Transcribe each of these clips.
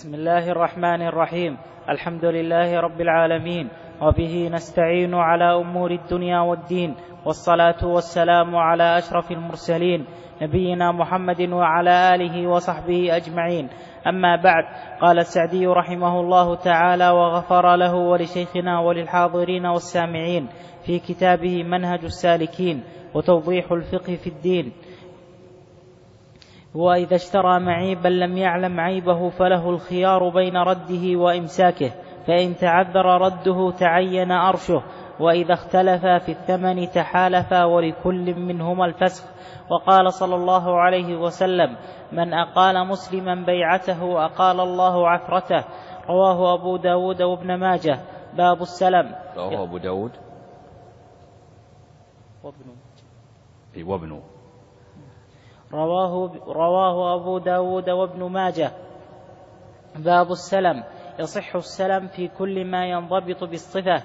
بسم الله الرحمن الرحيم. الحمد لله رب العالمين، وبه نستعين على أمور الدنيا والدين، والصلاة والسلام على أشرف المرسلين نبينا محمد وعلى آله وصحبه أجمعين. أما بعد، قال السعدي رحمه الله تعالى وغفر له ولشيخنا وللحاضرين والسامعين في كتابه منهج السالكين وتوضيح الفقه في الدين: وإذا اشترى معيبا لم يعلم عيبه فله الخيار بين رده وإمساكه، فإن تعذر رده تعين أرشه، وإذا اختلفا في الثمن تحالفا ولكل منهما الفسخ. وقال صلى الله عليه وسلم: من أقال مسلما بيعته أقال الله عثرته. رواه أبو داود وابن ماجه. باب السلم. رواه أبو داود وابن رواه أبو داود وابن ماجه. باب السلم. يصح السلم في كل ما ينضبط بالصفة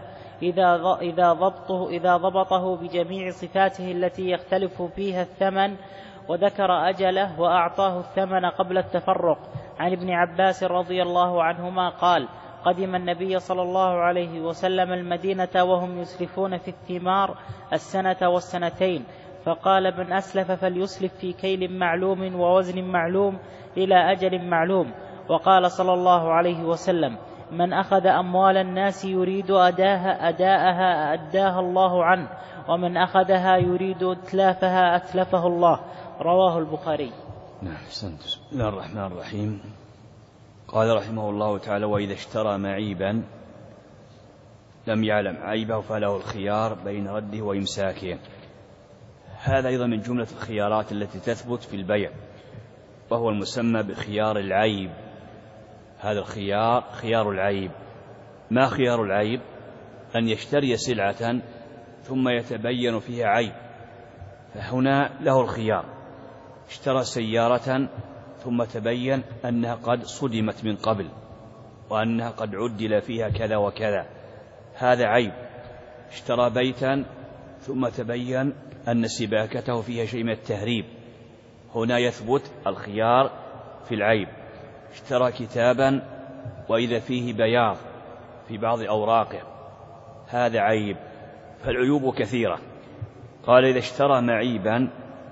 إذا ضبطه بجميع صفاته التي يختلف فيها الثمن، وذكر أجله وأعطاه الثمن قبل التفرق. عن ابن عباس رضي الله عنهما قال: قدم النبي صلى الله عليه وسلم المدينة وهم يسلفون في الثمار السنة والسنتين، فقال: من أسلف فليسلف في كيل معلوم ووزن معلوم إلى أجل معلوم. وقال صلى الله عليه وسلم: من أخذ أموال الناس يريد أداءها أداها الله عنه، ومن أخذها يريد إتلافها أتلفه الله. رواه البخاري. بسم الله الرحمن الرحيم. قال رحمه الله تعالى: وإذا اشترى معيبا لم يعلم عيبه فله الخيار بين رده وإمساكه. هذا أيضا من جملة الخيارات التي تثبت في البيع، وهو المسمى بخيار العيب. هذا الخيار خيار العيب. ما خيار العيب؟ أن يشتري سلعة ثم يتبين فيها عيب، فهنا له الخيار. اشترى سيارة ثم تبين أنها قد صدمت من قبل، وأنها قد عدل فيها كذا وكذا، هذا عيب. اشترى بيتا ثم تبين أن سباكته فيها شيء من التهريب، هنا يثبت الخيار في العيب. اشترى كتابا وإذا فيه بياض في بعض أوراقه، هذا عيب. فالعيوب كثيرة. قال: إذا اشترى معيبا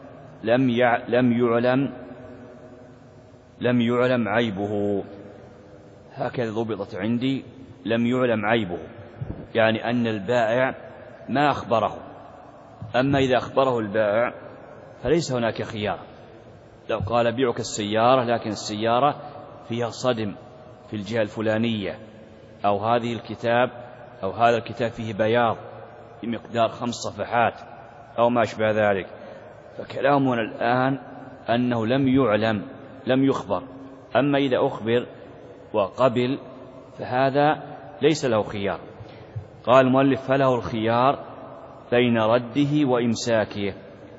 لم يعلم عيبه، هكذا ضبطت عندي، لم يعلم عيبه، يعني أن البائع ما أخبره. أما إذا أخبره البائع فليس هناك خيار. لو قال: بيعك السيارة لكن السيارة فيها صدم في الجهة الفلانية، أو هذه الكتاب أو هذا الكتاب فيه بياض بمقدار 5 صفحات أو ما أشبه ذلك، فكلامنا الآن أنه لم يعلم، لم يخبر. أما إذا أخبر وقبل فهذا ليس له خيار. قال المؤلف: فله الخيار بين رده وإمساكه.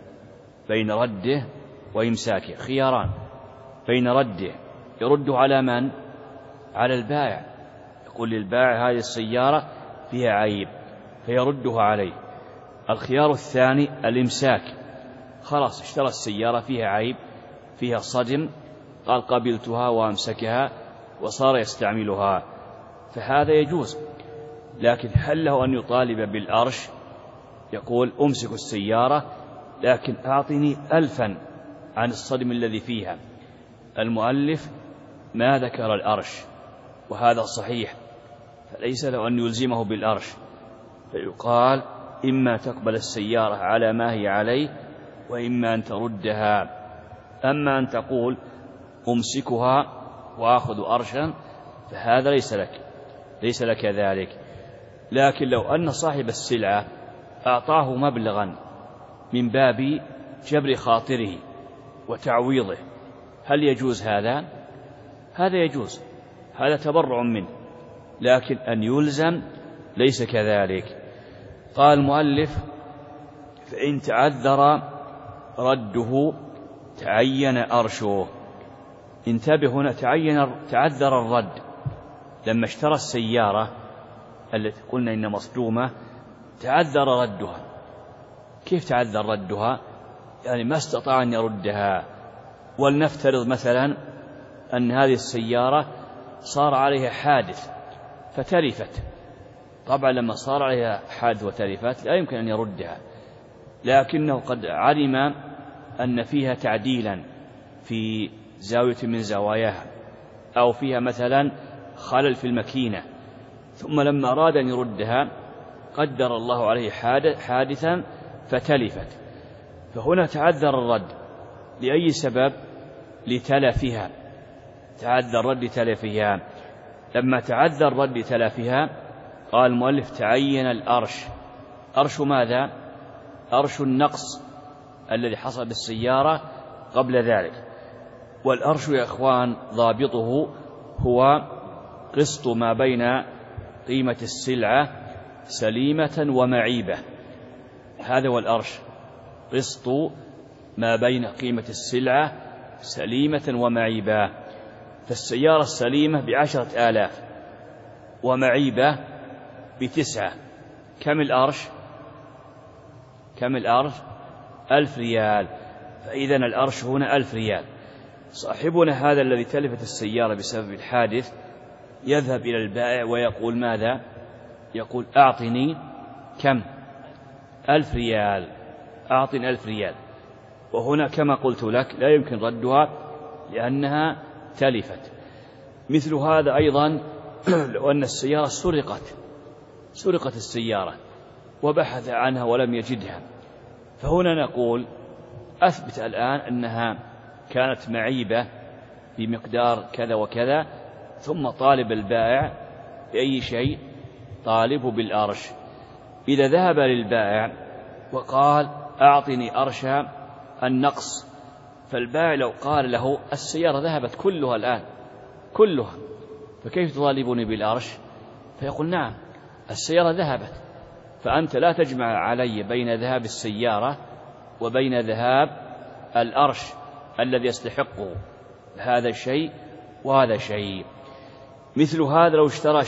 بين رده وإمساكه خياران. بين رده، يرده على من؟ على البائع. يقول للبائع: هذه السيارة فيها عيب، فيردها عليه. الخيار الثاني الإمساك. خلاص اشترى السيارة فيها عيب، فيها صدم، قال: قبلتها وأمسكها وصار يستعملها، فهذا يجوز. لكن هل له أن يطالب بالأرش؟ يقول: أمسك السيارة لكن أعطني 1000 عن الصدم الذي فيها. المؤلف ما ذكر الأرش، وهذا صحيح، فليس له أن يلزمه بالأرش، فيقال: إما تقبل السيارة على ما هي عليه، وإما أن تردها. أما أن تقول أمسكها وأخذ أرشا فهذا ليس لك ذلك. لكن لو أن صاحب السلعة أعطاه مبلغا من باب جبر خاطره وتعويضه، هل يجوز هذا؟ هذا يجوز، هذا تبرع منه. لكن أن يلزم ليس كذلك. قال المؤلف: فإن تعذر رده تعين أرشه. انتبه هنا، تعذر الرد. لما اشترى السيارة التي قلنا إن مصدومة تعذر ردها. كيف تعذر ردها؟ يعني ما استطاع أن يردها. ولنفترض مثلا أن هذه السيارة صار عليها حادث فتلفت. طبعا لما صار عليها حادث وتلفت لا يمكن أن يردها، لكنه قد علم أن فيها تعديلا في زاوية من زواياها، أو فيها مثلا خلل في الماكينة، ثم لما أراد أن يردها قدر الله عليه حادثا فتلفت. فهنا تعذر الرد لأي سبب؟ لتلفها، تعذر الرد لتلفها. لما تعذر الرد لتلفها قال المؤلف تعين الأرش. أرش ماذا؟ أرش النقص الذي حصل بالسيارة قبل ذلك. والأرش يا إخوان ضابطه هو قسط ما بين قيمة السلعة سليمة ومعيبة. هذا هو الأرش، قسط ما بين قيمة السلعة سليمة ومعيبة. فالسيارة السليمة ب10,000 ومعيبة ب9. كم الأرش؟ كم الأرش؟ 1000 ريال. فإذا الأرش هنا 1000 ريال. صاحبنا هذا الذي تلفت السيارة بسبب الحادث يذهب إلى البائع ويقول ماذا؟ يقول أعطني كم؟ 1000 ريال، أعطني 1000 ريال. وهنا كما قلت لك لا يمكن ردها لأنها تلفت. مثل هذا أيضا لو أن السيارة سرقت السيارة وبحث عنها ولم يجدها، فهنا نقول أثبت الآن أنها كانت معيبة بمقدار كذا وكذا، ثم طالب البائع بأي شيء؟ طالب بالأرش. إذا ذهب للبائع وقال أعطني أرش النقص، فالبائع لو قال له السيارة ذهبت كلها الآن كلها، فكيف تطالبني بالأرش؟ فيقول نعم السيارة ذهبت، فأنت لا تجمع علي بين ذهاب السيارة وبين ذهاب الأرش الذي يستحقه هذا الشيء وهذا شيء. مثل هذا لو اشترى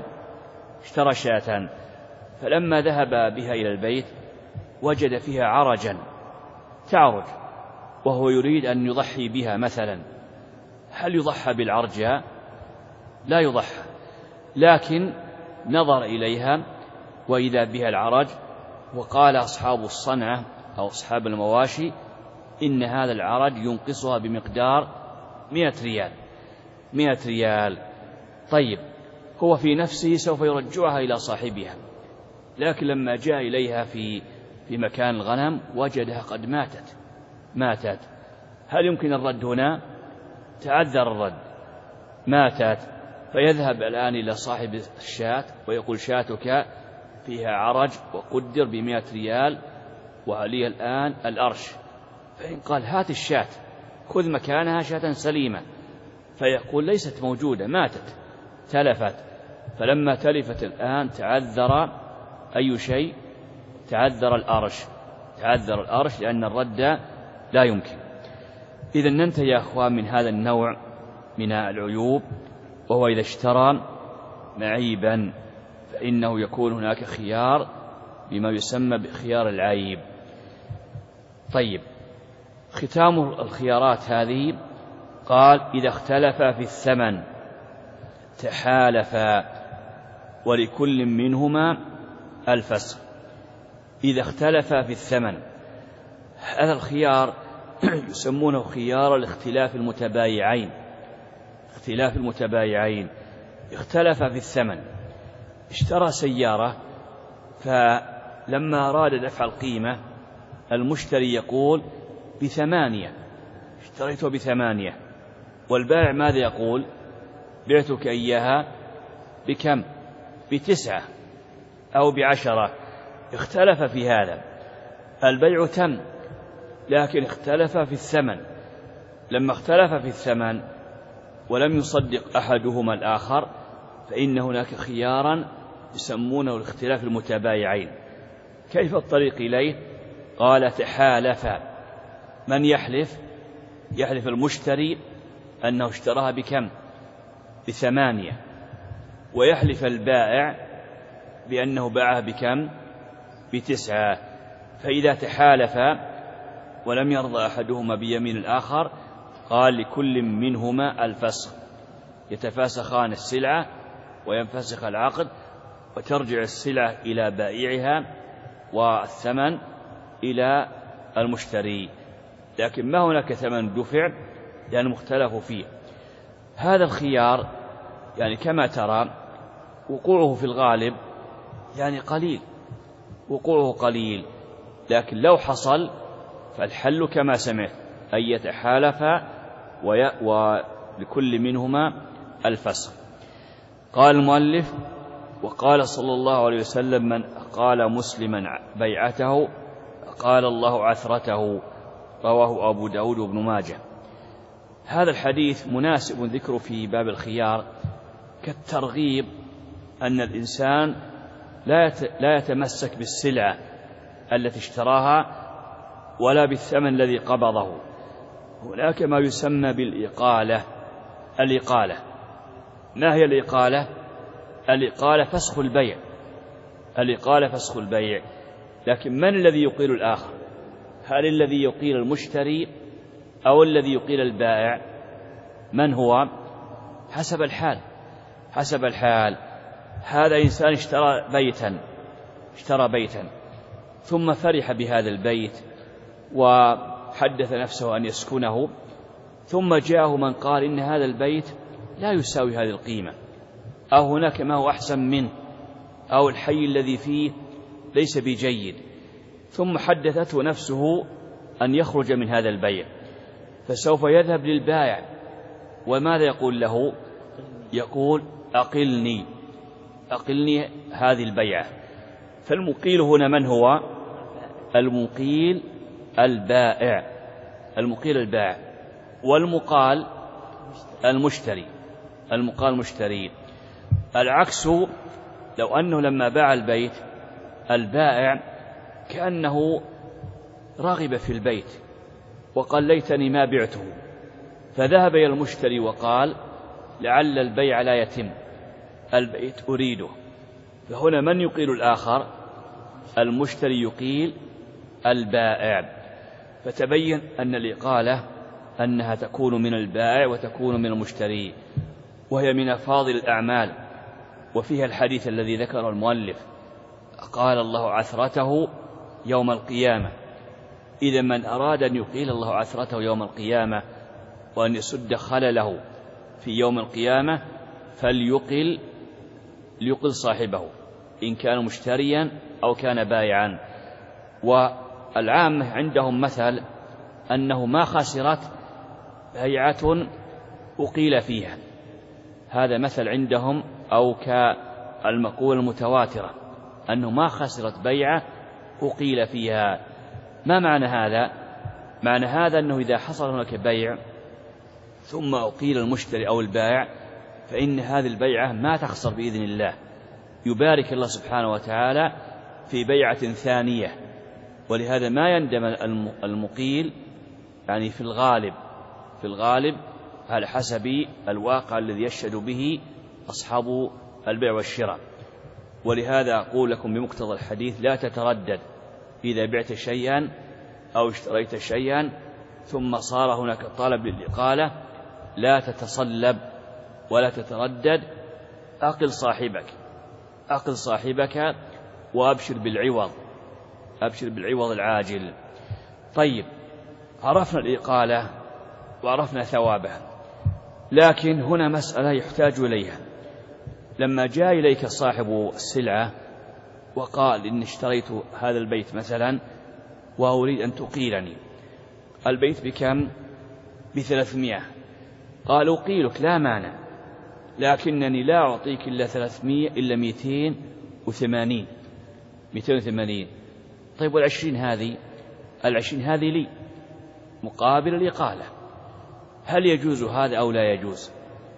شاة فلما ذهب بها إلى البيت وجد فيها عرجا تعرج وهو يريد أن يضحي بها مثلا، هل يضحى بالعرجة؟ لا يضحى، لكن نظر إليها وإذا بها العرج، وقال أصحاب الصنعة أو أصحاب المواشي إن هذا العرج ينقصها بمقدار 100 ريال. طيب هو في نفسه سوف يرجعها إلى صاحبها، لكن لما جاء إليها في مكان الغنم وجدها قد ماتت. هل يمكن الرد هنا؟ تعذر الرد، ماتت. فيذهب الآن إلى صاحب الشاة ويقول شاتك فيها عرج وقدر ب100 ريال وعليها الآن الأرش. فإن قال هات الشاة خذ مكانها شاة سليمة، فيقول ليست موجودة، ماتت تلفت. فلما تلفت الآن تعذر أي شيء؟ تعذر الأرش لأن الرد لا يمكن. إذا ننتهي يا أخوان من هذا النوع من العيوب، وهو إذا اشترى معيبا فإنه يكون هناك خيار بما يسمى بخيار العيب. طيب ختام الخيارات هذه قال إذا اختلفا في الثمن تحالفا ولكل منهما الفسخ. إذا اختلفا في الثمن، هذا الخيار يسمونه خيار الاختلاف المتبايعين. اختلفا في الثمن، اشترى سيارة فلما أراد دفع القيمة المشتري يقول ب8، اشتريته ب8، والبائع ماذا يقول؟ بعتك إياها بكم؟ ب9 أو ب10. اختلف في هذا، البيع تم لكن اختلف في الثمن. لما اختلف في الثمن ولم يصدق أحدهما الآخر فإن هناك خيارا يسمونه الاختلاف المتبايعين. كيف الطريق إليه؟ قال تحالفا. من يحلف؟ يحلف المشتري أنه اشتراها بكم؟ ب8، ويحلف البائع بأنه باعها بكم؟ ب9. فإذا تحالفا ولم يرضى أحدهما بيمين الآخر قال لكل منهما الفسخ. يتفاسخان السلعة وينفسخ العقد، وترجع السلعة إلى بائعها والثمن إلى المشتري، لكن ما هناك ثمن دفع لأنه مختلف فيه. هذا الخيار يعني كما ترى وقوعه في الغالب يعني قليل، وقوعه قليل، لكن لو حصل فالحل كما سمعت أن يتحالفا ولكل منهما الفسخ. قال المؤلف: وقال صلى الله عليه وسلم: من قال مسلما بيعته قال الله عثرته. رواه أبو داود وابن ماجه. هذا الحديث مناسب ذكره في باب الخيار كالترغيب أن الإنسان لا يتمسك بالسلعة التي اشتراها ولا بالثمن الذي قبضه. هناك ما يسمى بالإقالة. ما هي الإقالة؟ الإقالة فسخ البيع. الإقالة فسخ البيع، لكن من الذي يقيل الآخر؟ هل الذي يقيل المشتري أو الذي يقيل البائع؟ من هو؟ حسب الحال. هذا إنسان اشترى بيتا ثم فرح بهذا البيت وحدث نفسه أن يسكنه، ثم جاءه من قال إن هذا البيت لا يساوي هذه القيمة، أو هناك ما هو أحسن منه، أو الحي الذي فيه ليس بجيد، ثم حدثته نفسه أن يخرج من هذا البيع، فسوف يذهب للبائع وماذا يقول له؟ يقول: أقلني هذه البيعة. فالمقيل هنا من هو؟ المقيل البائع، والمقال المشتري. العكس، لو أنه لما باع البيت البائع كأنه رغب في البيت وقال: ليتني ما بعته، فذهب إلى المشتري وقال: لعل البيع لا يتم، البيت أريده. فهنا من يقيل الآخر؟ المشتري يقيل البائع. فتبين أن الإقالة أنها تكون من البائع وتكون من المشتري، وهي من أفاضل الأعمال، وفيها الحديث الذي ذكره المؤلف: قال الله عثرته يوم القيامة. إذا من أراد أن يقيل الله عثرته يوم القيامة وأن يسد خلله في يوم القيامة فليقل صاحبه إن كان مشتريا أو كان بائعا. والعامة عندهم مثل أنه ما خسرت بيعة أقيل فيها، هذا مثل عندهم، أو كالمقولة المتواترة أنه ما خسرت بيعة أقيل فيها. ما معنى هذا؟ معنى هذا أنه إذا حصل هناك بيع ثم أقيل المشتري أو البائع فإن هذه البيعة ما تخسر بإذن الله، يبارك الله سبحانه وتعالى في بيعة ثانية. ولهذا ما يندم المقيل يعني في الغالب على حسب الواقع الذي يشهد به أصحاب البيع والشراء. ولهذا أقول لكم بمقتضى الحديث: لا تتردد إذا بعت شيئا أو اشتريت شيئا ثم صار هناك طلب للإقالة، لا تتصلب ولا تتردد، أقل صاحبك وأبشر بالعوض العاجل. طيب، عرفنا الإقالة وعرفنا ثوابها، لكن هنا مسألة يحتاج إليها. لما جاء إليك صاحب السلعة وقال: إن اشتريت هذا البيت مثلا وأريد أن تقيلني، البيت بكم؟ ب300. قال: أقيلك لا مانع، لكنني لا أعطيك إلا 300 إلا 280. طيب، وال20 هذه لي مقابل الإقالة، هل يجوز هذا أو لا يجوز؟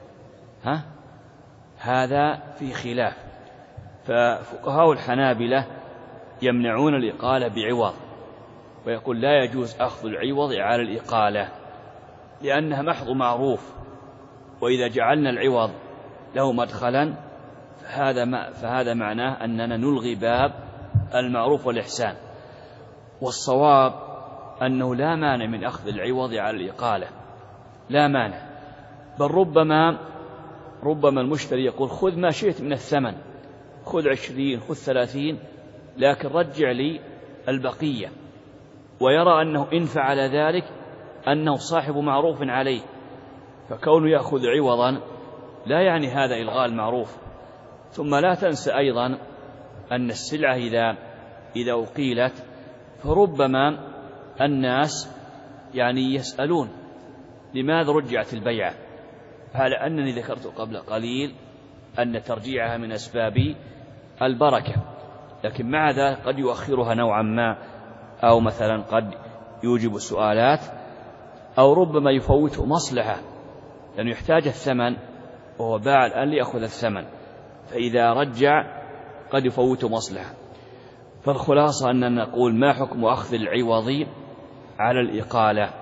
هذا في خلاف. ففقهاء الحنابلة يمنعون الإقالة بعوض، ويقول لا يجوز أخذ العوض على الإقالة لأنها محض معروف، وإذا جعلنا العوض له مدخلا فهذا معناه أننا نلغي باب المعروف والإحسان. والصواب أنه لا مانع من أخذ العوض على الإقالة، لا مانع، بل ربما ربما المشتري يقول خذ ما شئت من الثمن، خذ 20 خذ 30، لكن رجع لي البقية، ويرى أنه إن فعل ذلك أنه صاحب معروف عليه، فكونه يأخذ عوضا لا يعني هذا إلغاء المعروف. ثم لا تنسى أيضا أن السلعة إذا أقيلت فربما الناس يعني يسألون لماذا رجعت البيعة، على أنني ذكرت قبل قليل أن ترجيعها من أسباب البركة، لكن مع ذلك قد يؤخرها نوعا ما، أو مثلا قد يوجب سؤالات، أو ربما يفوته مصلحة لأنه يحتاج الثمن وهو باع الآن ليأخذ الثمن، فإذا رجع قد يفوته مصلحة. فالخلاصة أننا نقول ما حكم أخذ العوض على الإقالة؟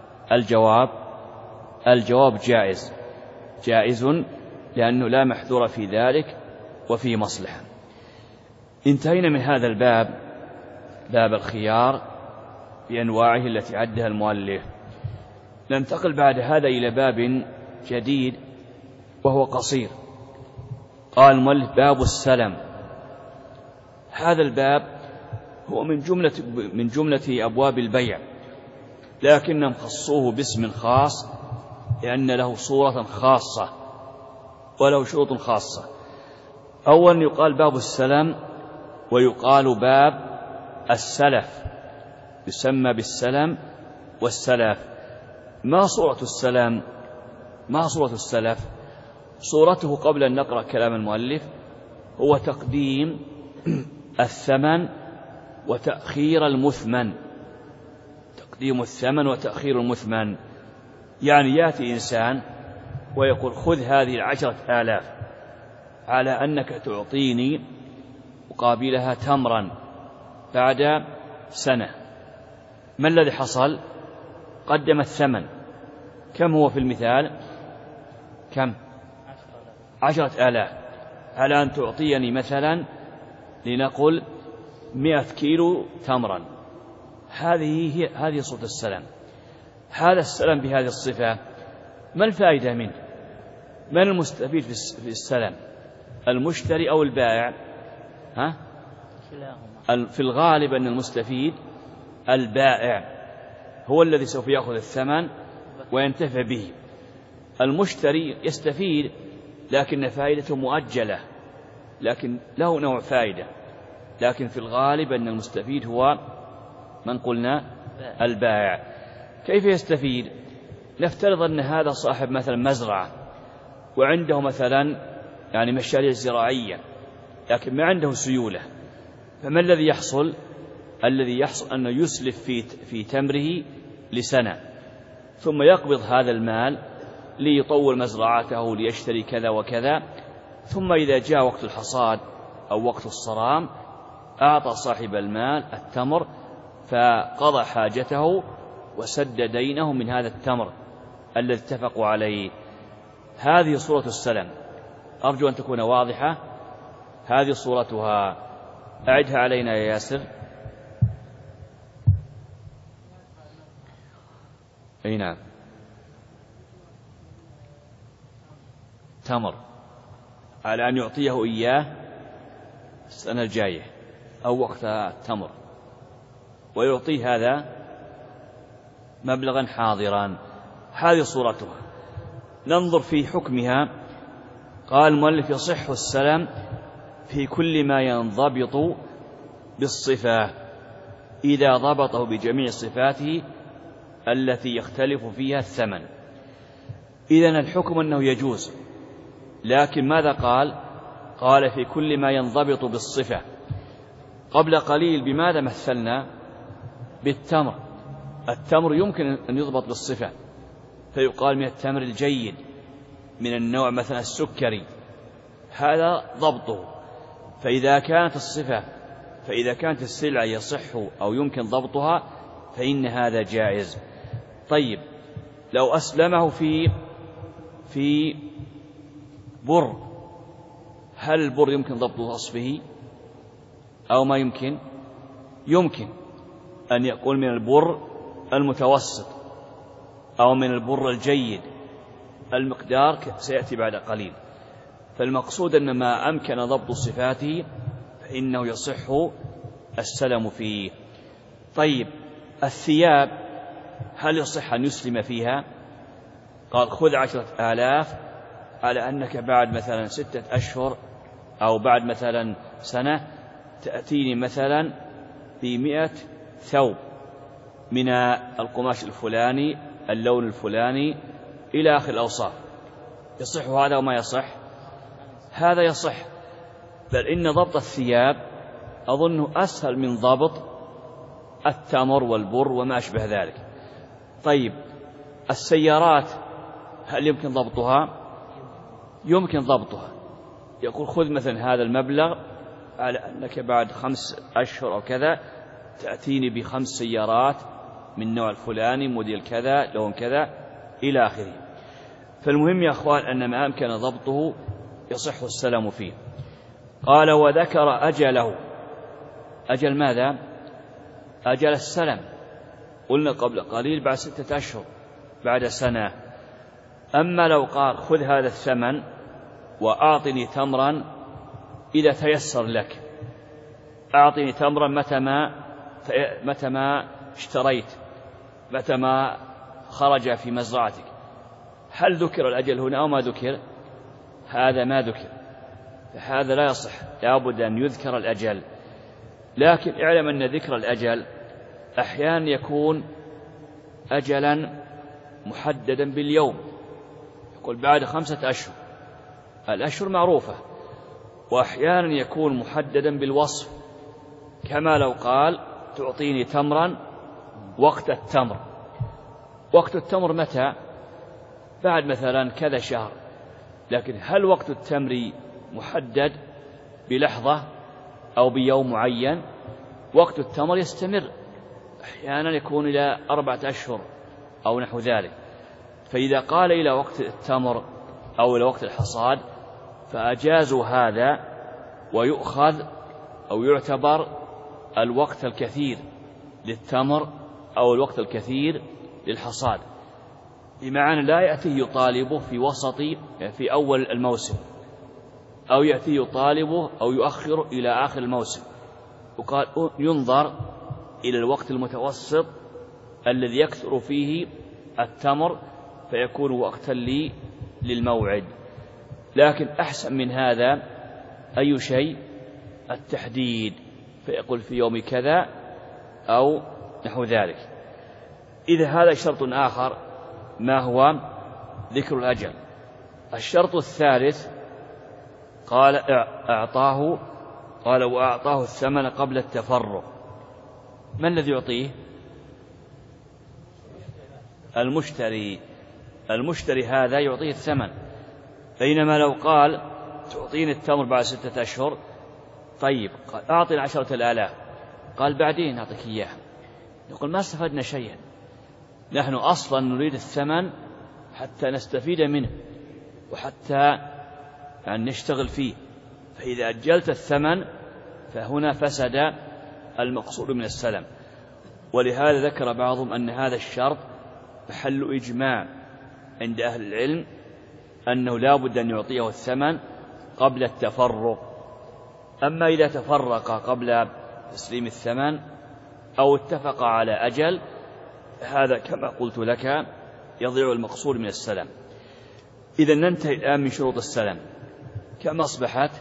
الجواب جائز لأنه لا محذور في ذلك وفي مصلحة. انتهينا من هذا الباب، باب الخيار بأنواعه التي عدها المؤلف. ننتقل بعد هذا إلى باب جديد وهو قصير. قال المؤلف باب السلم. هذا الباب هو من جملة أبواب البيع، لكنهم خصوه باسم خاص لأن له صورة خاصة وله شروط خاصة. أولا يقال باب السلم، ويقال باب السلف، يسمى بالسلم والسلف. ما صورة السلام؟ ما صورة السلف؟ صورته قبل أن نقرأ كلام المؤلف هو تقديم الثمن وتأخير المثمن. تقديم الثمن وتأخير المثمن، يعني يأتي إنسان ويقول خذ هذه 10,000 على أنك تعطيني مقابلها تمرا بعد سنة. ما الذي حصل؟ قدم الثمن. كم هو في المثال؟ كم؟ 10,000 على أن تعطيني مثلا لنقل 100 كيلو تمرا. هذه صورة السلام. هذا السلام بهذه الصفة ما الفائدة منه؟ من المستفيد في السلام؟ المشتري أو البائع؟ في الغالب أن المستفيد البائع، هو الذي سوف يأخذ الثمن وينتفع به. المشتري يستفيد لكن فائدته مؤجلة، لكن له نوع فائدة، لكن في الغالب أن المستفيد هو من قلنا البائع. كيف يستفيد؟ نفترض أن هذا صاحب مثلا مزرعة وعنده مثلا يعني مشاريع زراعية، لكن ما عنده سيولة، فما الذي يحصل؟ الذي يحصل أنه يسلف في تمره لسنة، ثم يقبض هذا المال ليطور مزرعته ليشتري كذا وكذا، ثم إذا جاء وقت الحصاد أو وقت الصرام أعطى صاحب المال التمر فقضى حاجته وسد دينه من هذا التمر الذي اتفقوا عليه. هذه صورة السلم، أرجو أن تكون واضحة. هذه صورتها، أعدها علينا يا ياسر. أي نعم، تمر على أن يعطيه إياه السنة الجاية أو وقت التمر، ويعطيه هذا مبلغا حاضرا. هذه صورتها. ننظر في حكمها. قال المؤلف يصح السلام في كل ما ينضبط بالصفة إذا ضبطه بجميع صفاته التي يختلف فيها الثمن. إذن الحكم أنه يجوز، لكن ماذا قال؟ قال في كل ما ينضبط بالصفة. قبل قليل بماذا مثلنا؟ بالتمر. التمر يمكن أن يضبط بالصفة، فيقال من التمر الجيد من النوع مثلا السكري، هذا ضبطه. فإذا كانت الصفة، فإذا كانت السلعة يصح أو يمكن ضبطها فإن هذا جائز. طيب لو أسلمه في بر، هل البر يمكن ضبط وصفه أو ما يمكن؟ يمكن أن يقول من البر المتوسط أو من البر الجيد، المقدار سيأتي بعد قليل. فالمقصود أن ما أمكن ضبط صفاته فإنه يصح السلم فيه. طيب الثياب هل يصح أن يسلم فيها؟ قال خذ 10,000 على أنك بعد مثلا 6 أشهر أو بعد مثلا سنة تأتيني مثلا ب100 ثوب من القماش الفلاني اللون الفلاني إلى آخر الأوصاف. يصح هذا وما يصح؟ هذا يصح، بل إن ضبط الثياب أظنه أسهل من ضبط التمر والبر وما أشبه ذلك. طيب السيارات هل يمكن ضبطها؟ يمكن ضبطها. يقول خذ مثلا هذا المبلغ على أنك بعد 5 أشهر أو كذا تأتيني ب5 سيارات من نوع الفلاني موديل كذا لون كذا إلى آخره. فالمهم يا أخوان أن ما أمكن ضبطه يصح السلام فيه. قال وذكر أجله. أجل ماذا؟ أجل السلم. قلنا قبل قليل بعد 6 أشهر بعد سنة. أما لو قال خذ هذا الثمن وأعطني تمرا إذا تيسر لك، أعطني تمرا متى ما اشتريت، متى ما خرج في مزرعتك، هل ذكر الأجل هنا أو ما ذكر؟ هذا ما ذكر، فهذا لا يصح، لابد أن يذكر الأجل. لكن اعلم أن ذكر الأجل أحيانا يكون أجلا محددا باليوم. يقول بعد 5 أشهر، الأشهر معروفة، وأحيانا يكون محددا بالوصف، كما لو قال تعطيني تمرا وقت التمر. وقت التمر متى؟ بعد مثلا كذا شهر. لكن هل وقت التمر محدد بلحظة أو بيوم معين؟ وقت التمر يستمر، أحيانا يكون إلى 4 أشهر أو نحو ذلك. فإذا قال إلى وقت التمر أو إلى وقت الحصاد فأجازوا هذا، ويؤخذ أو يعتبر الوقت الكثير للتمر أو الوقت الكثير للحصاد، بمعنى لا يأتي يطالبه في وسط في أول الموسم، أو يأتي يطالبه أو يؤخر إلى آخر الموسم. وقال ينظر إلى الوقت المتوسط الذي يكثر فيه التمر فيكون وقتا للموعد. لكن أحسن من هذا أي شيء؟ التحديد، فيقول في يوم كذا أو نحو ذلك. إذا هذا شرط آخر، ما هو؟ ذكر الأجل. الشرط الثالث قال أعطاه، قال وأعطاه الثمن قبل التفرق. من الذي يعطيه؟ المشتري. المشتري هذا يعطيه الثمن. بينما لو قال تعطيني التمر بعد 6 أشهر، طيب قال أعطني 10,000، قال بعدين أعطيك إياه، يقول ما استفدنا شيئا، نحن أصلا نريد الثمن حتى نستفيد منه وحتى يعني نشتغل فيه. فإذا أجلت الثمن فهنا فسد المقصود من السلم. ولهذا ذكر بعضهم أن هذا الشرط محل إجماع عند أهل العلم أنه لا بد أن يعطيه الثمن قبل التفرق. أما إذا تفرق قبل تسليم الثمن أو اتفق على أجل، هذا كما قلت لك يضيع المقصود من السلم. إذا ننتهي الآن من شروط السلم. كم أصبحت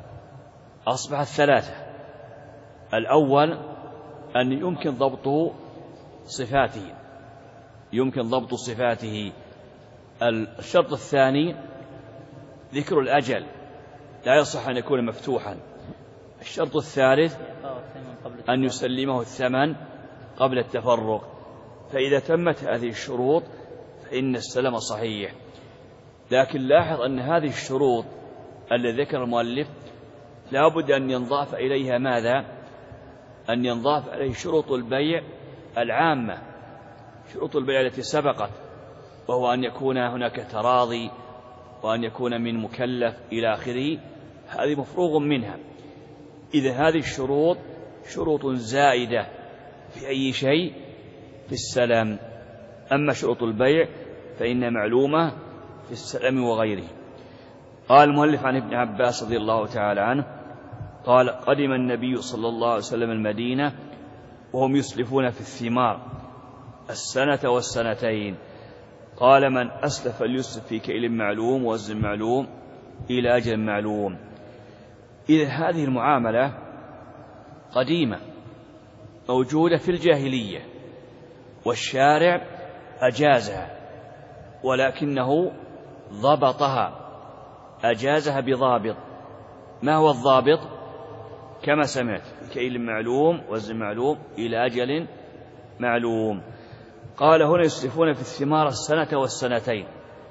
3. الأول أن يمكن ضبط صفاته، يمكن ضبط صفاته. الشرط الثاني ذكر الأجل، لا يصح أن يكون مفتوحا. الشرط الثالث أن يسلمه الثمن قبل التفرق. فإذا تمت هذه الشروط فإن السلم صحيح. لكن لاحظ أن هذه الشروط التي ذكر المؤلف لا بد أن ينضاف إليها ماذا؟ أن ينضاف إليه شروط البيع العامة، شروط البيع التي سبقت، وهو أن يكون هناك تراضي وأن يكون من مكلف إلى آخره، هذه مفروغ منها. إذا هذه الشروط شروط زائدة في أي شيء؟ في السلم. أما شروط البيع فإن معلومة في السلم وغيره. قال المؤلف عن ابن عباس رضي الله تعالى عنه قال قدم النبي صلى الله عليه وسلم المدينة وهم يسلفون في الثمار السنة والسنتين. قال من أسلف فليسلف في كيل معلوم ووزن معلوم إلى أجل معلوم. إذن هذه المعاملة قديمة موجودة في الجاهلية والشارع أجازها، ولكنه ضبطها، أجازها بضابط. ما هو الضابط؟ كما سمعت كيل معلوم وزن معلوم إلى أجل معلوم. قال هنا يسلفون في الثمار السنة والسنتين.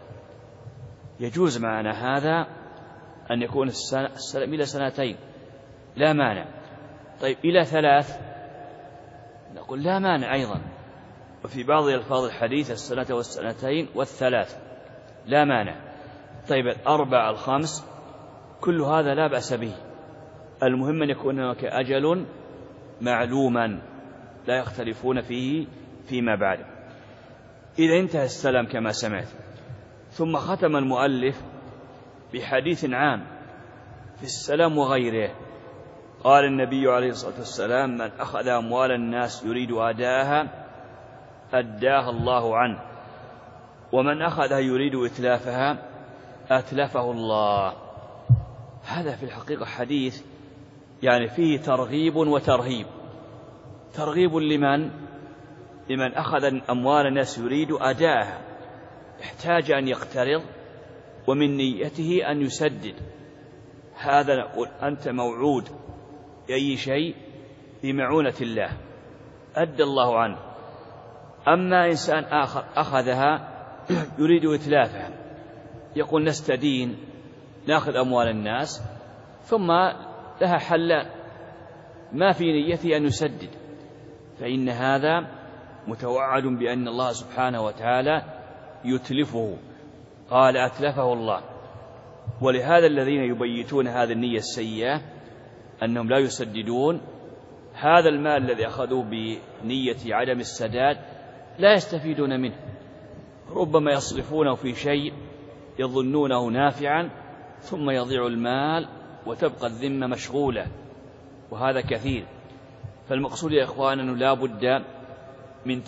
يجوز معنا هذا أن يكون السلم إلى سنتين لا مانع. طيب إلى 3 نقول لا مانع أيضا. وفي بعض ألفاظ الحديث السنة والسنتين وال3 لا مانع. طيب 4 5 كل هذا لا بأس به. المهم أن يكون هناك أجل معلوما لا يختلفون فيه فيما بعد. إذا انتهى السلام كما سمعت، ثم ختم المؤلف بحديث عام في السلام وغيره. قال النبي عليه الصلاة والسلام من أخذ أموال الناس يريد أداها أداها الله عنه، ومن أخذها يريد إتلافها أتلفه الله. هذا في الحقيقة حديث يعني فيه ترغيب وترهيب. ترغيب لمن أخذ أموال الناس يريد أداءها، احتاج أن يقترض ومن نيته أن يسدد. هذا نقول أنت موعود بأي شيء بمعونة الله أدى الله عنه. أما إنسان آخر أخذها يريد إتلافها، يقول نستدين نأخذ أموال الناس ثم لها حلان ما في نيته أن يسدد، فإن هذا متوعد بأن الله سبحانه وتعالى يتلفه. قال أتلفه الله. ولهذا الذين يبيتون هذه النية السيئة أنهم لا يسددون هذا المال الذي أخذوا بنية عدم السداد لا يستفيدون منه، ربما يصرفونه في شيء يظنونه نافعا ثم يضيع المال وتبقى الذمة مشغولة، وهذا كثير. فالمقصود يا إخوان أنه لا بد من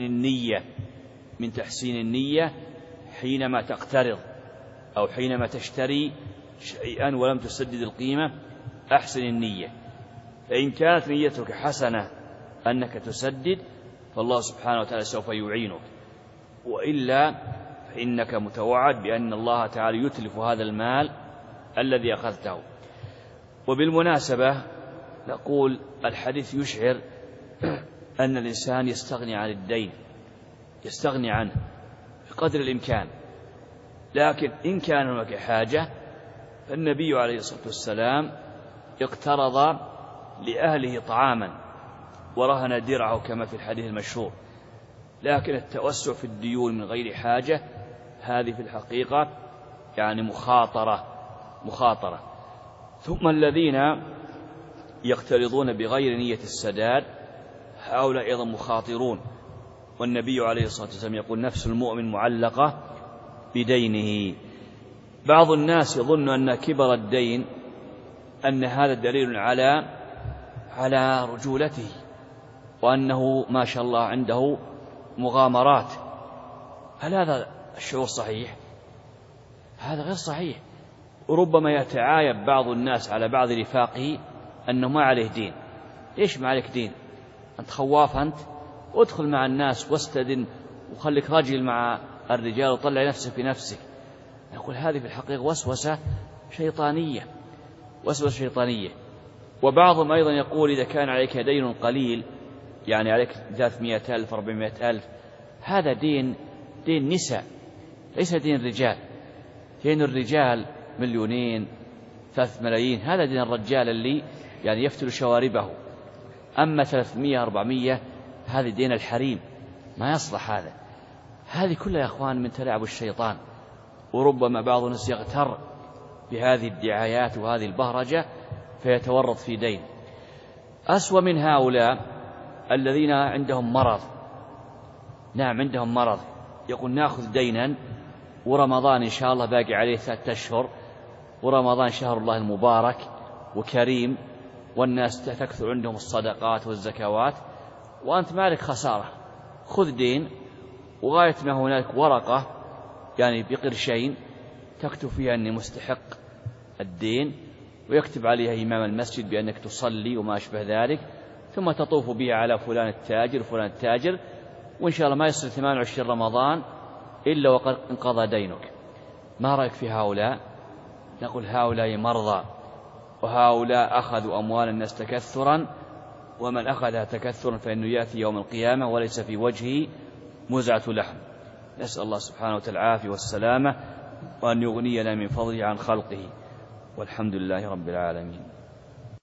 تحسين النية حينما تقترض أو حينما تشتري شيئا ولم تسدد القيمة. أحسن النية، فإن كانت نيتك حسنة أنك تسدد فالله سبحانه وتعالى سوف يعينك، وإلا فإنك متوعد بأن الله تعالى يتلف هذا المال الذي أخذته. وبالمناسبة نقول الحديث يشعر أن الإنسان يستغني عن الدين، يستغني عنه بقدر الإمكان، لكن إن كان هناك حاجة فالنبي عليه الصلاة والسلام اقترض لأهله طعاما ورهن درعه كما في الحديث المشهور. لكن التوسع في الديون من غير حاجة هذه في الحقيقة يعني مخاطرة. ثم الذين يقترضون بغير نية السداد هؤلاء أيضا مخاطرون، والنبي عليه الصلاة والسلام يقول نفس المؤمن معلقة بدينه. بعض الناس يظن أن كبر الدين أن هذا دليل على رجولته وأنه ما شاء الله عنده مغامرات. هل هذا الشعور صحيح؟ هذا غير صحيح. وربما يتعايب بعض الناس على بعض رفاقه أنه ما عليه دين. إيش ما عليك دين؟ أنت خواف أنت؟ وادخل مع الناس واستدن وخليك رجل مع الرجال وطلع نفسك في نفسك. نقول هذه في الحقيقة وسوسة شيطانية. وبعضهم أيضا يقول إذا كان عليك دين قليل، يعني عليك 300,000 400,000، هذا دين نساء ليس دين رجال. دين الرجال 2,000,000 3 ملايين، هذا دين الرجال اللي يعني يفتل شواربه. أما 300 400 هذا دين الحريم، ما يصلح هذا. هذه كلها يا أخوان من تلاعب الشيطان. وربما بعض الناس يغتر بهذه الدعايات وهذه البهرجة فيتورط في دين. أسوأ من هؤلاء الذين عندهم مرض، نعم عندهم مرض، يقول نأخذ دينا ورمضان إن شاء الله باقي عليه 3 أشهر، ورمضان شهر الله المبارك وكريم، والناس تكثر عندهم الصدقات والزكوات، وأنت مالك خسارة. خذ دين، وغاية ما هناك ورقة يعني بقرشين تكتب فيها أني مستحق الدين، ويكتب عليها إمام المسجد بأنك تصلي وما أشبه ذلك، ثم تطوف بها على فلان التاجر وفلان التاجر، وإن شاء الله ما يصل 28 رمضان إلا وقد انقضى دينك. ما رأيك في هؤلاء؟ نقول هؤلاء مرضى، وهؤلاء أخذوا أموال الناس تكثرا، ومن أخذها تكثرا فإنه يأتي يوم القيامة وليس في وجهه مزعة لحم. نسأل الله سبحانه وتعالى العافية والسلامة، وأن يغنينا من فضله عن خلقه، والحمد لله رب العالمين.